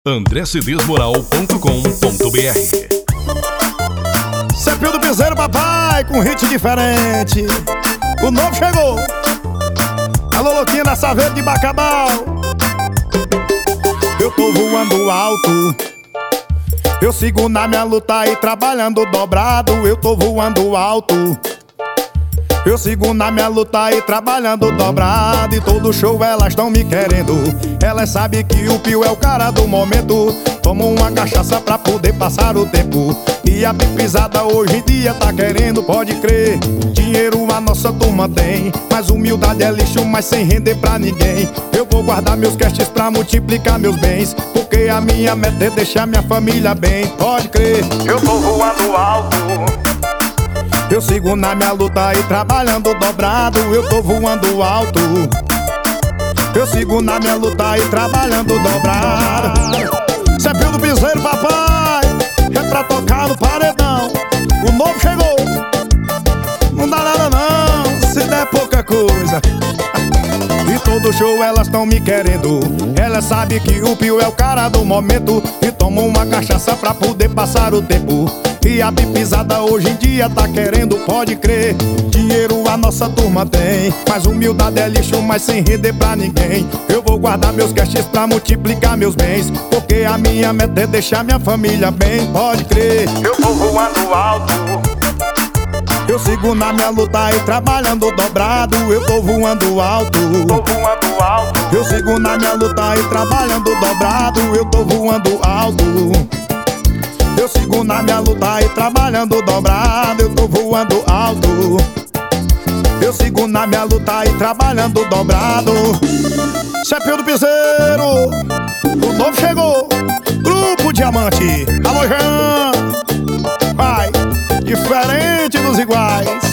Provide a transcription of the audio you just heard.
andrecedesmoral.com.br. Cepil do Piseiro, papai, com hit diferente. O novo chegou. Alô, louquinha da Saveira de Bacabal. Eu tô voando alto, eu sigo na minha luta e trabalhando dobrado. Eu tô voando alto, eu sigo na minha luta e trabalhando dobrado. E todo show elas estão me querendo. Elas sabem que o Pio é o cara do momento. Tomo uma cachaça pra poder passar o tempo. E a pipizada hoje em dia tá querendo, pode crer. Dinheiro a nossa turma tem, mas humildade é lixo, mas sem render pra ninguém. Eu vou guardar meus castes pra multiplicar meus bens, porque a minha meta é deixar minha família bem, pode crer. Eu tô voando alto, eu sigo na minha luta e trabalhando dobrado. Eu tô voando alto, eu sigo na minha luta e trabalhando dobrado. Cepil do Piseiro, papai, é pra tocar no paredão. O novo chegou, não dá nada não, se der pouca coisa. E todo show elas tão me querendo. Elas sabem que o Pio é o cara do momento. E tomam uma cachaça pra poder passar o tempo. E a pipizada hoje em dia tá querendo, pode crer. Dinheiro a nossa turma tem, mas humildade é lixo, mas sem render pra ninguém. Eu vou guardar meus castes pra multiplicar meus bens, porque a minha meta é deixar minha família bem, pode crer. Eu tô voando alto, eu sigo na minha luta e trabalhando dobrado. Eu tô voando alto, eu sigo na minha luta e trabalhando dobrado. Eu tô voando alto, eu sigo na minha luta e trabalhando dobrado. Eu tô voando alto, eu sigo na minha luta e trabalhando dobrado. Cepil do Piseiro, o novo chegou, Grupo Diamante. Alô, Jean, vai, diferente dos iguais.